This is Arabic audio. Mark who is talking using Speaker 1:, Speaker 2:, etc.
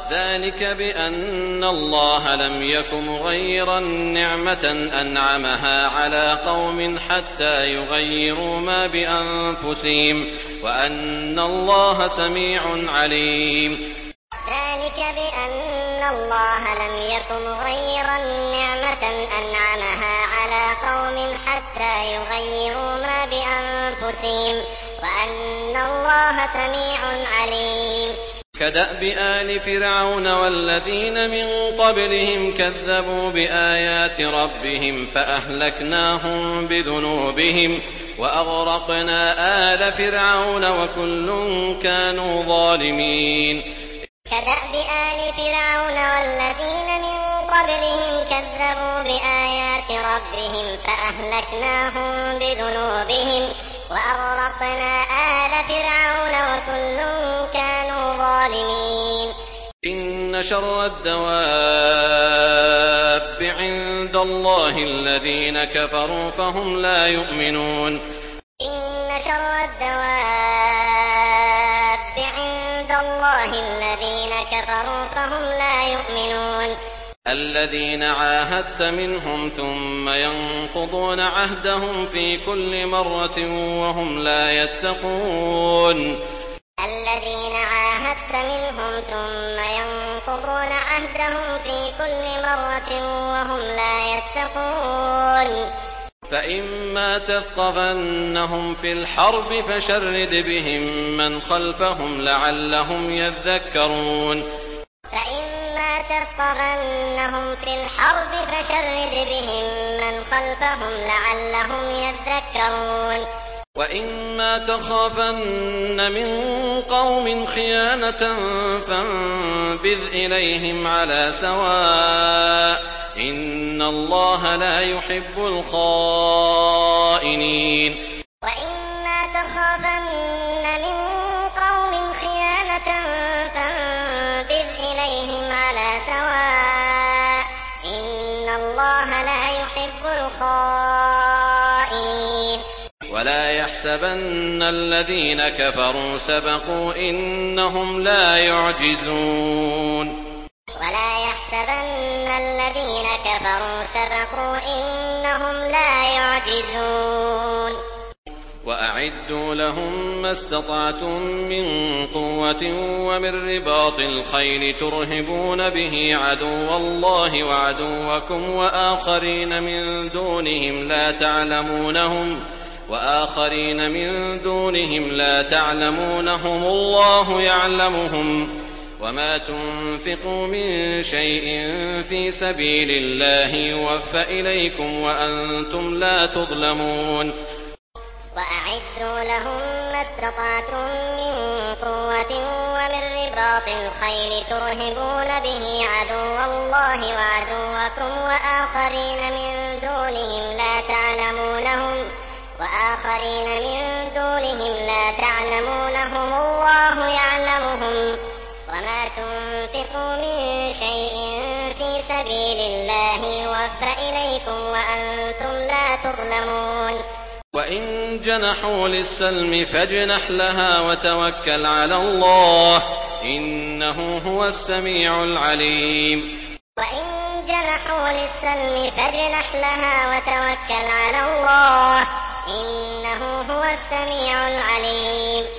Speaker 1: ذلك بأن الله لم يك مغيرا نعمة أنعمها على قوم حتى يغيروا ما بأنفسهم وأن الله سميع عليم.
Speaker 2: ذلك بأن الله لم يك مغيرا نعمة أنعمها على قوم حتى يغيروا ما بأنفسهم وأن الله سميع عليم.
Speaker 1: كدأب آل فرعون والذين من قبلهم كذبوا بآيات ربهم فأهلكناهم بذنوبهم وأغرقنا آل فرعون وكل كانوا ظالمين.
Speaker 2: كدأب آل فرعون والذين من قبلهم كذبوا بآيات ربهم فأهلكناهم بذنوبهم وأغرقنا آل فرعون وكل كانوا ظالمين.
Speaker 1: إن شر الدواب عند الله الذين كفروا فهم لا يؤمنون.
Speaker 2: إن شر الدواب عند الله الذين كفروا فهم لا يؤمنون.
Speaker 1: الذين عاهدت منهم ثم ينقضون عهدهم في كل مرة وهم لا يتقون.
Speaker 2: الذين عاهدت منهم ثم ينقضون عهدهم في كل مرة وهم لا يتقون.
Speaker 1: فإما تثقفنهم في الحرب فشرد بهم من خلفهم لعلهم يذكرون.
Speaker 2: فإما تثقفنهم في الحرب فشرد بهم من خلفهم لعلهم يذكرون.
Speaker 1: وإما تخافن من قوم خيانة فانبذ إليهم على سواء إن الله لا يحب الخائنين.
Speaker 2: وإما تخافن من قوم خيانة فانبذ إليهم على سواء إن الله لا يحب الخائنين.
Speaker 1: ولا يحسبن الذين كفروا سبقوا إنهم لا يعجزون.
Speaker 2: ولا يحسبن الذين كفروا سبقوا إنهم لا يعجزون.
Speaker 1: وأعدوا لهم ما استطعتم من قوة ومن رباط الخيل ترهبون به عدو الله وعدوكم وآخرين من دونهم لا تعلمونهم الله يعلمهم وما تنفقوا من شيء في سبيل الله يوفى إليكم وأنتم لا تظلمون.
Speaker 2: وأعدوا لهم ما استطعتم من قوة ومن رباط الخيل ترهبون به عدو الله وعدوكم وآخرين من دونهم لا تعلمونهم الله يعلمهم وما تنفقوا من شيء في سبيل الله يوفى إليكم وأنتم لا تظلمون.
Speaker 1: وإن جنحوا للسلم فاجنح لها وتوكل على الله إنه هو السميع العليم.
Speaker 2: وإن جنحوا للسلم فاجنح لها وتوكل على الله إنه هو السميع العليم.